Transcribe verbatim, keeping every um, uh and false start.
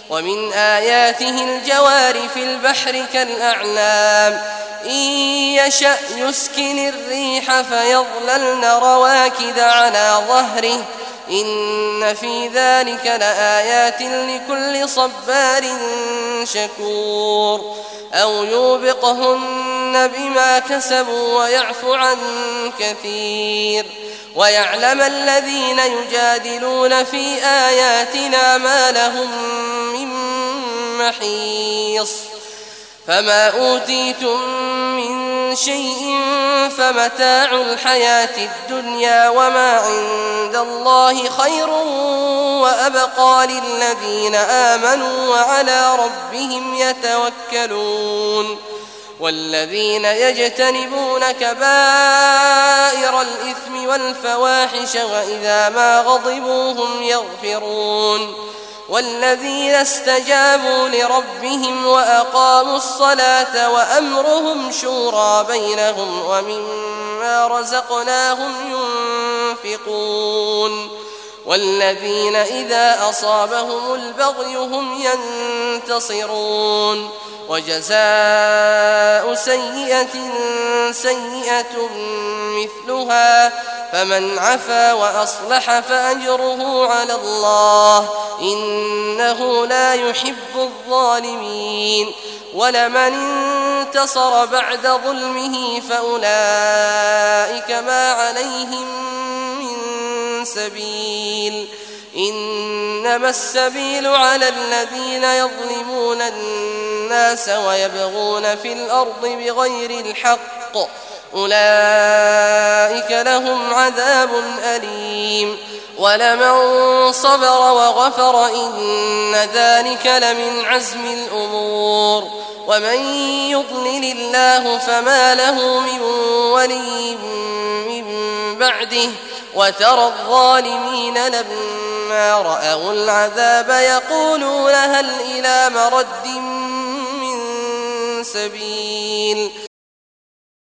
ومن آياته الجوار في البحر كالأعلام إن يشأ يسكن الريح فيظللن رواكد على ظهره إن في ذلك لآيات لكل صبار شكور أو يوبقهن بما كسبوا ويعفو عن كثير ويعلم الذين يجادلون في آياتنا ما لهم من محيص فما أوتيتم من شيء فمتاع الحياة الدنيا وما عند الله خير وأبقى للذين آمنوا وعلى ربهم يتوكلون والذين يجتنبون كبائر الإثم والفواحش وإذا ما غضبوا هم يغفرون والذين استجابوا لربهم وأقاموا الصلاة وأمرهم شورى بينهم ومما رزقناهم ينفقون والذين إذا أصابهم البغي هم ينتصرون وجزاء سيئة سيئة مثلها فمن عفا وأصلح فأجره على الله إنه لا يحب الظالمين ولمن انتصر بعد ظلمه فأولئك ما عليهم من سبيل إنما السبيل على الذين يظلمون الناس ويبغون في الأرض بغير الحق أولئك لهم عذاب أليم ولمن صبر وغفر إن ذلك لمن عزم الأمور ومن يضلل الله فما له من ولي من بعده وترى الظالمين لما رأوا العذاب يقولون هل إلى مرد من سبيل